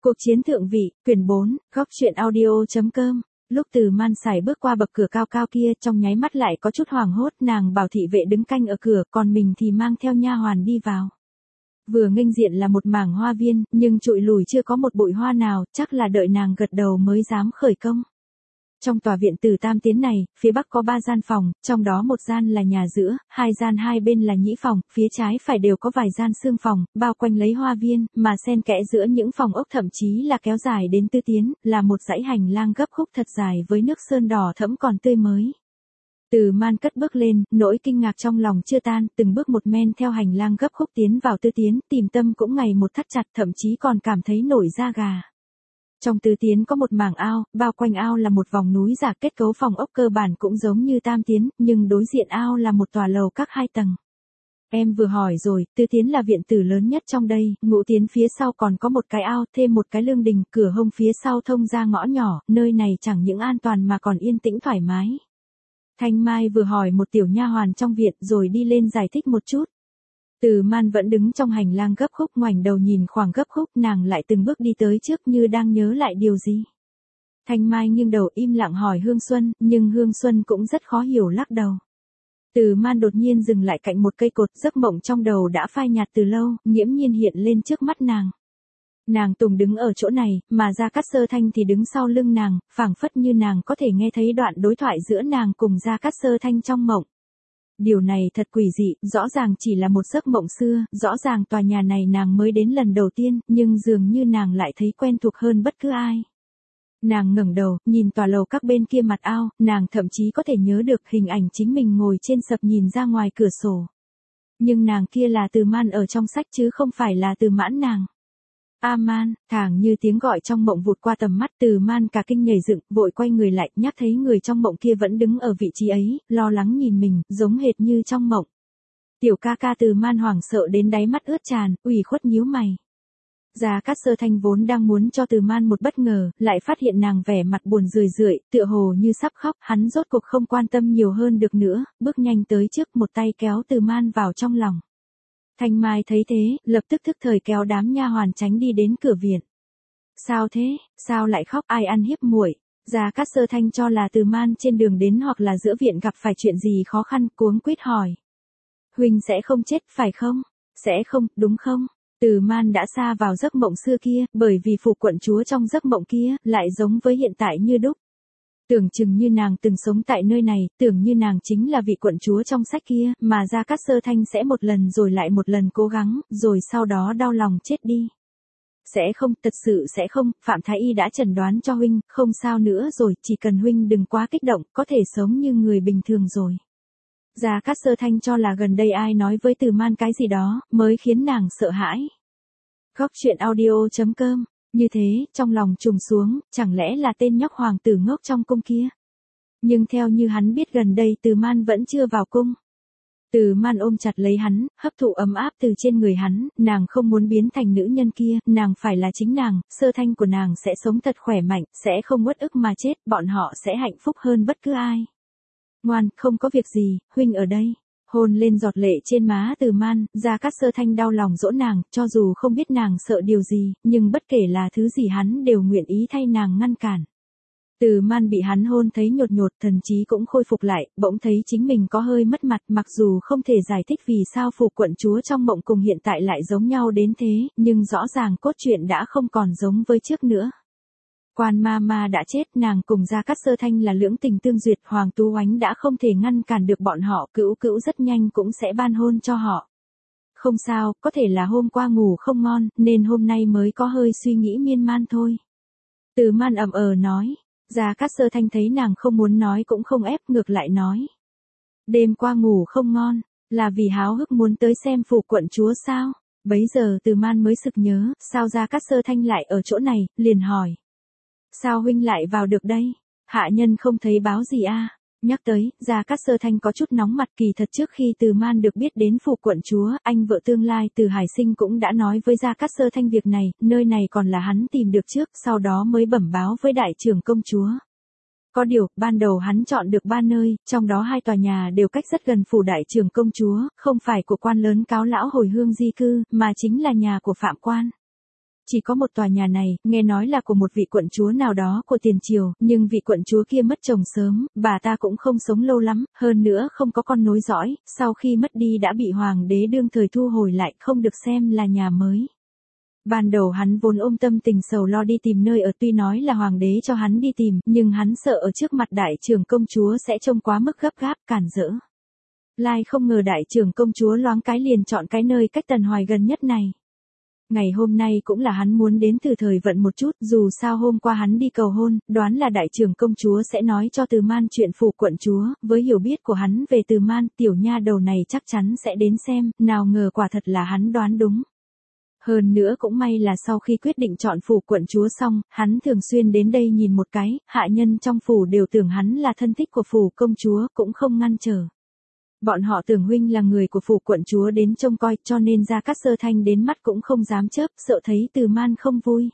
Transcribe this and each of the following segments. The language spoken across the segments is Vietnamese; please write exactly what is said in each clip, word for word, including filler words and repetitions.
Cuộc chiến thượng vị, quyển bốn, góc truyện audio.com. Lúc Từ Man sải bước qua bậc cửa cao cao kia, trong nháy mắt lại có chút hoảng hốt, nàng bảo thị vệ đứng canh ở cửa, còn mình thì mang theo nha hoàn đi vào. Vừa nghênh diện là một mảng hoa viên, nhưng trụi lùi chưa có một bụi hoa nào, chắc là đợi nàng gật đầu mới dám khởi công. Trong tòa viện Từ Tam Tiến này, phía bắc có ba gian phòng, trong đó một gian là nhà giữa, hai gian hai bên là nhĩ phòng, phía trái phải đều có vài gian xương phòng, bao quanh lấy hoa viên, mà xen kẽ giữa những phòng ốc thậm chí là kéo dài đến Tứ Tiến, là một dãy hành lang gấp khúc thật dài với nước sơn đỏ thẫm còn tươi mới. Từ Man cất bước lên, nỗi kinh ngạc trong lòng chưa tan, từng bước một men theo hành lang gấp khúc tiến vào Tứ Tiến, tìm tâm cũng ngày một thắt chặt, thậm chí còn cảm thấy nổi da gà. Trong Tứ Tiến có một mảng ao, bao quanh ao là một vòng núi giả, kết cấu phòng ốc cơ bản cũng giống như Tam Tiến, nhưng đối diện ao là một tòa lầu các hai tầng. Em vừa hỏi rồi, Tứ Tiến là viện tử lớn nhất trong đây, Ngũ Tiến phía sau còn có một cái ao, thêm một cái lương đình, cửa hông phía sau thông ra ngõ nhỏ, nơi này chẳng những an toàn mà còn yên tĩnh thoải mái. Thanh Mai vừa hỏi một tiểu nha hoàn trong viện rồi đi lên giải thích một chút. Từ Man vẫn đứng trong hành lang gấp khúc, ngoảnh đầu nhìn khoảng gấp khúc, nàng lại từng bước đi tới trước như đang nhớ lại điều gì. Thanh Mai nghiêng đầu im lặng hỏi Hương Xuân, nhưng Hương Xuân cũng rất khó hiểu lắc đầu. Từ Man đột nhiên dừng lại cạnh một cây cột, giấc mộng trong đầu đã phai nhạt từ lâu, nghiễm nhiên hiện lên trước mắt nàng. Nàng Tùng đứng ở chỗ này, mà Gia Cát Sơ Thanh thì đứng sau lưng nàng, phảng phất như nàng có thể nghe thấy đoạn đối thoại giữa nàng cùng Gia Cát Sơ Thanh trong mộng. Điều này thật quỷ dị, rõ ràng chỉ là một giấc mộng xưa, rõ ràng tòa nhà này nàng mới đến lần đầu tiên, nhưng dường như nàng lại thấy quen thuộc hơn bất cứ ai. Nàng ngẩng đầu, nhìn tòa lầu các bên kia mặt ao, nàng thậm chí có thể nhớ được hình ảnh chính mình ngồi trên sập nhìn ra ngoài cửa sổ. Nhưng nàng kia là Từ Man ở trong sách chứ không phải là Từ Mãn nàng. A Man, thảng như tiếng gọi trong mộng vụt qua tầm mắt, Từ Man cả kinh nhảy dựng, vội quay người lại, nhắc thấy người trong mộng kia vẫn đứng ở vị trí ấy, lo lắng nhìn mình, giống hệt như trong mộng. Tiểu ca ca. Từ Man hoảng sợ đến đáy mắt ướt tràn, ủy khuất nhíu mày. Gia Cát Sơ Thanh vốn đang muốn cho Từ Man một bất ngờ, lại phát hiện nàng vẻ mặt buồn rười rượi, tựa hồ như sắp khóc, hắn rốt cuộc không quan tâm nhiều hơn được nữa, bước nhanh tới trước, một tay kéo Từ Man vào trong lòng. Thanh Mai thấy thế, lập tức thức thời kéo đám nha hoàn tránh đi đến cửa viện. Sao thế, sao lại khóc, ai ăn hiếp muội? Gia Cát Sơ Thanh cho là Từ Man trên đường đến hoặc là giữa viện gặp phải chuyện gì khó khăn, cuống quýt hỏi. Huynh sẽ không chết, phải không? Sẽ không, đúng không? Từ Man đã xa vào giấc mộng xưa kia, bởi vì phủ quận chúa trong giấc mộng kia, lại giống với hiện tại như đúc. Tưởng chừng như nàng từng sống tại nơi này, tưởng như nàng chính là vị quận chúa trong sách kia, mà Gia Cát Sơ Thanh sẽ một lần rồi lại một lần cố gắng, rồi sau đó đau lòng chết đi. Sẽ không, thật sự sẽ không, Phạm Thái Y đã chẩn đoán cho huynh, không sao nữa rồi, chỉ cần huynh đừng quá kích động, có thể sống như người bình thường rồi. Gia Cát Sơ Thanh cho là gần đây ai nói với Từ Man cái gì đó, mới khiến nàng sợ hãi. Góc truyện audio.com. Như thế, trong lòng trùng xuống, chẳng lẽ là tên nhóc hoàng tử ngốc trong cung kia. Nhưng theo như hắn biết gần đây Từ Man vẫn chưa vào cung. Từ Man ôm chặt lấy hắn, hấp thụ ấm áp từ trên người hắn, nàng không muốn biến thành nữ nhân kia, nàng phải là chính nàng, Sơ Thanh của nàng sẽ sống thật khỏe mạnh, sẽ không uất ức mà chết, bọn họ sẽ hạnh phúc hơn bất cứ ai. Ngoan, không có việc gì, huynh ở đây. Hôn lên giọt lệ trên má Từ Man, Gia Cát Sơ Thanh đau lòng dỗ nàng, cho dù không biết nàng sợ điều gì, nhưng bất kể là thứ gì hắn đều nguyện ý thay nàng ngăn cản. Từ Man bị hắn hôn thấy nhột nhột, thần trí cũng khôi phục lại, bỗng thấy chính mình có hơi mất mặt, mặc dù không thể giải thích vì sao phủ quận chúa trong mộng cùng hiện tại lại giống nhau đến thế, nhưng rõ ràng cốt truyện đã không còn giống với trước nữa. Quan ma ma đã chết, nàng cùng Gia Cát Sơ Thanh là lưỡng tình tương duyệt, Hoàng Tú Oánh đã không thể ngăn cản được bọn họ, Cữu Cữu rất nhanh cũng sẽ ban hôn cho họ. Không sao, có thể là hôm qua ngủ không ngon, nên hôm nay mới có hơi suy nghĩ miên man thôi. Từ Man ậm ờ nói, Gia Cát Sơ Thanh thấy nàng không muốn nói cũng không ép, ngược lại nói. Đêm qua ngủ không ngon, là vì háo hức muốn tới xem phủ quận chúa sao? Bấy giờ Từ Man mới sực nhớ, sao Gia Cát Sơ Thanh lại ở chỗ này, liền hỏi. Sao huynh lại vào được đây? Hạ nhân không thấy báo gì a? À? Nhắc tới, Gia Cát Sơ Thanh có chút nóng mặt, kỳ thật trước khi Từ Man được biết đến phủ quận chúa, anh vợ tương lai Từ Hải Sinh cũng đã nói với Gia Cát Sơ Thanh việc này, nơi này còn là hắn tìm được trước, sau đó mới bẩm báo với đại trưởng công chúa. Có điều, ban đầu hắn chọn được ba nơi, trong đó hai tòa nhà đều cách rất gần phủ đại trưởng công chúa, không phải của quan lớn cáo lão hồi hương di cư, mà chính là nhà của Phạm Quan. Chỉ có một tòa nhà này, nghe nói là của một vị quận chúa nào đó của tiền triều, nhưng vị quận chúa kia mất chồng sớm, bà ta cũng không sống lâu lắm, hơn nữa không có con nối dõi, sau khi mất đi đã bị hoàng đế đương thời thu hồi lại, không được xem là nhà mới. Ban đầu hắn vốn ôm tâm tình sầu lo đi tìm nơi ở, tuy nói là hoàng đế cho hắn đi tìm, nhưng hắn sợ ở trước mặt đại trưởng công chúa sẽ trông quá mức gấp gáp, cản rỡ. Lai không ngờ đại trưởng công chúa loáng cái liền chọn cái nơi cách Tần Hoài gần nhất này. Ngày hôm nay cũng là hắn muốn đến thử thời vận một chút, dù sao hôm qua hắn đi cầu hôn, đoán là đại trưởng công chúa sẽ nói cho Từ Man chuyện phủ quận chúa, với hiểu biết của hắn về Từ Man, tiểu nha đầu này chắc chắn sẽ đến xem, nào ngờ quả thật là hắn đoán đúng. Hơn nữa cũng may là sau khi quyết định chọn phủ quận chúa xong, hắn thường xuyên đến đây nhìn một cái, hạ nhân trong phủ đều tưởng hắn là thân thích của phủ công chúa, cũng không ngăn trở. Bọn họ tưởng huynh là người của phủ quận chúa đến trông coi, cho nên Gia Cát Sơ Thanh đến mắt cũng không dám chớp, sợ thấy Từ Man không vui.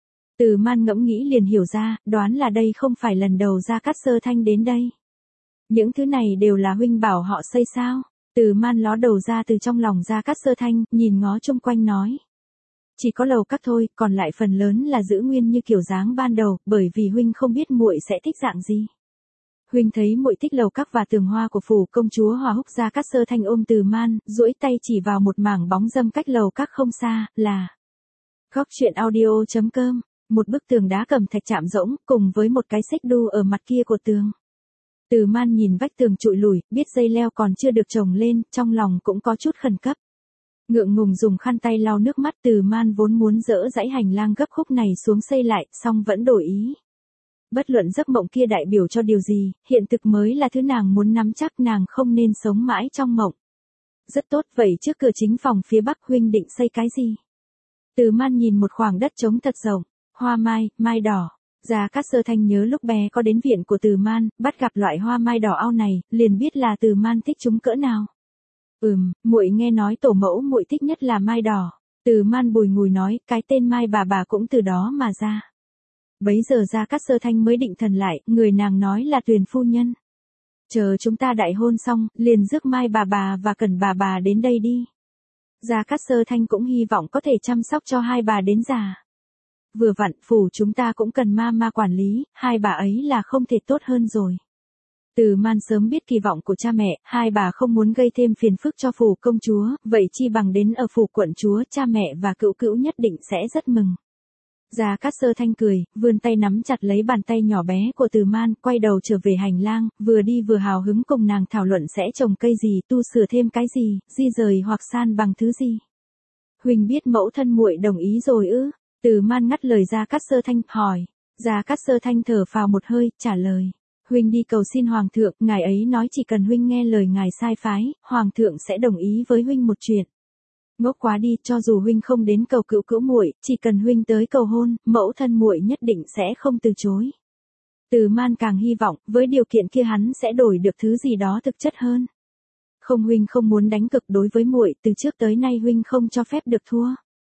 Từ Man ngẫm nghĩ liền hiểu ra, đoán là đây không phải lần đầu Gia Cát Sơ Thanh đến đây. Những thứ này đều là huynh bảo họ xây sao? Từ Man ló đầu ra từ trong lòng Gia Cát Sơ Thanh, nhìn ngó chung quanh nói. Chỉ có lầu các thôi, còn lại phần lớn là giữ nguyên như kiểu dáng ban đầu, bởi vì huynh không biết muội sẽ thích dạng gì. Huynh thấy muội thích lầu các và tường hoa của phủ công chúa Hòa Húc. Gia Cát Sơ Thanh ôm Từ Man, duỗi tay chỉ vào một mảng bóng râm cách lầu các không xa, là Góc Chuyện Audio chấm com, một bức tường đá cẩm thạch chạm rỗng, cùng với một cái xích đu ở mặt kia của tường. Từ Man nhìn vách tường trụi lủi, biết dây leo còn chưa được trồng lên, trong lòng cũng có chút khẩn cấp. Ngượng ngùng dùng khăn tay lau nước mắt. Từ Man vốn muốn dỡ dãy hành lang gấp khúc này xuống xây lại, song vẫn đổi ý. Bất luận giấc mộng kia đại biểu cho điều gì, hiện thực mới là thứ nàng muốn nắm chắc, nàng không nên sống mãi trong mộng. Rất tốt, vậy trước cửa chính phòng phía bắc huynh định xây cái gì? Từ Man nhìn một khoảng đất trống thật rộng, hoa mai, mai đỏ. Gia Cát Sơ Thanh nhớ lúc bé có đến viện của Từ Man, bắt gặp loại hoa mai đỏ ao này, liền biết là Từ Man thích chúng cỡ nào. Ừm, muội nghe nói tổ mẫu muội thích nhất là mai đỏ. Từ Man bùi ngùi nói, cái tên Mai bà bà cũng từ đó mà ra. Bấy giờ Gia Cát Sơ Thanh mới định thần lại, người nàng nói là Tuyền phu nhân. Chờ chúng ta đại hôn xong, liền rước Mai bà bà và Cẩn bà bà đến đây đi. Gia Cát Sơ Thanh cũng hy vọng có thể chăm sóc cho hai bà đến già. Vừa vặn, phủ chúng ta cũng cần ma ma quản lý, hai bà ấy là không thể tốt hơn rồi. Từ Man sớm biết kỳ vọng của cha mẹ, hai bà không muốn gây thêm phiền phức cho phủ công chúa, vậy chi bằng đến ở phủ quận chúa, cha mẹ và cữu cữu nhất định sẽ rất mừng. Gia Cát Sơ Thanh cười, vươn tay nắm chặt lấy bàn tay nhỏ bé của Từ Man, quay đầu trở về hành lang, vừa đi vừa hào hứng cùng nàng thảo luận sẽ trồng cây gì, tu sửa thêm cái gì, di rời hoặc san bằng thứ gì. Huynh biết mẫu thân muội đồng ý rồi ư? Từ Man ngắt lời Gia Cát Sơ Thanh, hỏi. Gia Cát Sơ Thanh thở phào một hơi, trả lời. Huynh đi cầu xin hoàng thượng, ngài ấy nói chỉ cần huynh nghe lời ngài sai phái, hoàng thượng sẽ đồng ý với huynh một chuyện. Ngốc quá đi, cho dù huynh không đến cầu cữu cữu muội, chỉ cần huynh tới cầu hôn, mẫu thân muội nhất định sẽ không từ chối. Từ Man càng hy vọng, với điều kiện kia hắn sẽ đổi được thứ gì đó thực chất hơn. Không, huynh không muốn đánh cực đối với muội, từ trước tới nay huynh không cho phép được thua.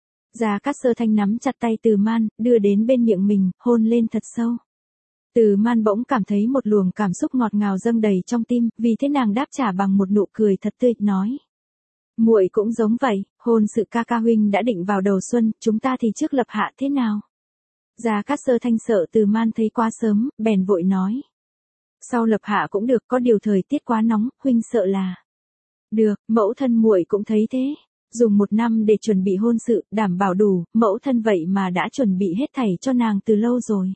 Gia Cát Sơ Thanh nắm chặt tay Từ Man, đưa đến bên miệng mình, hôn lên thật sâu. Từ Man bỗng cảm thấy một luồng cảm xúc ngọt ngào dâng đầy trong tim, vì thế nàng đáp trả bằng một nụ cười thật tươi, nói. Muội cũng giống vậy, hôn sự ca ca huynh đã định vào đầu xuân, chúng ta thì trước lập hạ thế nào? Gia Cát Sơ Thanh sợ Từ Man thấy quá sớm, bèn vội nói. Sau lập hạ cũng được, có điều thời tiết quá nóng, huynh sợ là. Được, mẫu thân muội cũng thấy thế. Dùng một năm để chuẩn bị hôn sự, đảm bảo đủ, mẫu thân vậy mà đã chuẩn bị hết thảy cho nàng từ lâu rồi.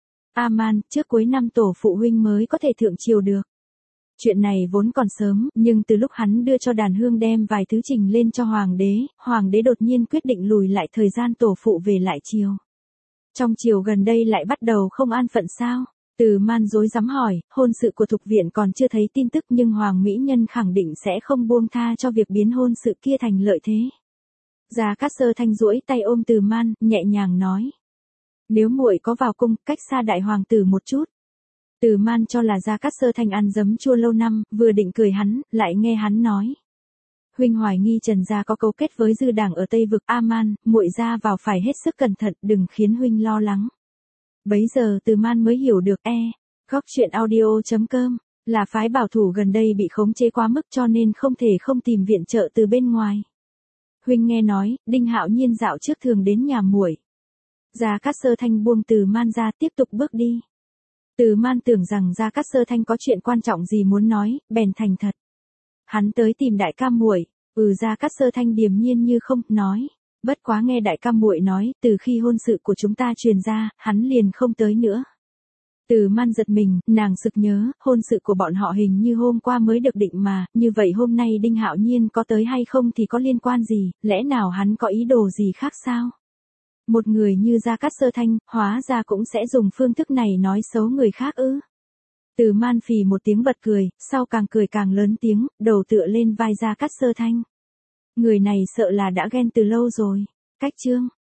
A-man, trước cuối năm tổ phụ huynh mới có thể thượng triều được. Chuyện này vốn còn sớm, nhưng từ lúc hắn đưa cho đàn hương đem vài thứ trình lên cho hoàng đế, hoàng đế đột nhiên quyết định lùi lại thời gian tổ phụ về lại triều. Trong triều gần đây lại bắt đầu không an phận sao? Từ Man rối rắm hỏi, hôn sự của Thục Viện còn chưa thấy tin tức nhưng Hoàng Mỹ Nhân khẳng định sẽ không buông tha cho việc biến hôn sự kia thành lợi thế. Gia Cát Sơ Thanh duỗi tay ôm Từ Man, nhẹ nhàng nói. Nếu muội có vào cung, cách xa đại hoàng tử một chút. Từ Man cho là Gia Cát Sơ Thanh ăn giấm chua lâu năm, vừa định cười hắn, lại nghe hắn nói. Huynh hoài nghi Trần gia có cấu kết với dư đảng ở Tây vực. A-man, muội ra vào phải hết sức cẩn thận, đừng khiến huynh lo lắng. Bấy giờ Từ Man mới hiểu được e. Góc Chuyện Audio chấm com là phái bảo thủ gần đây bị khống chế quá mức cho nên không thể không tìm viện trợ từ bên ngoài. Huynh nghe nói, Đinh Hạo Nhiên dạo trước thường đến nhà muội. Gia Cát Sơ Thanh buông Từ Man ra tiếp tục bước đi. Từ Man tưởng rằng Gia Cát Sơ Thanh có chuyện quan trọng gì muốn nói, bèn thành thật. Hắn tới tìm đại ca muội. Ừ, Gia Cát Sơ Thanh điềm nhiên như không, nói. Bất quá nghe đại ca muội nói, từ khi hôn sự của chúng ta truyền ra, hắn liền không tới nữa. Từ Man giật mình, nàng sực nhớ, hôn sự của bọn họ hình như hôm qua mới được định mà, như vậy hôm nay Đinh Hạo Nhiên có tới hay không thì có liên quan gì, lẽ nào hắn có ý đồ gì khác sao? Một người như Gia Cát Sơ Thanh, hóa ra cũng sẽ dùng phương thức này nói xấu người khác ư? Từ Man phì một tiếng bật cười, sau càng cười càng lớn tiếng, đầu tựa lên vai Gia Cát Sơ Thanh. Người này sợ là đã ghen từ lâu rồi. Cách chương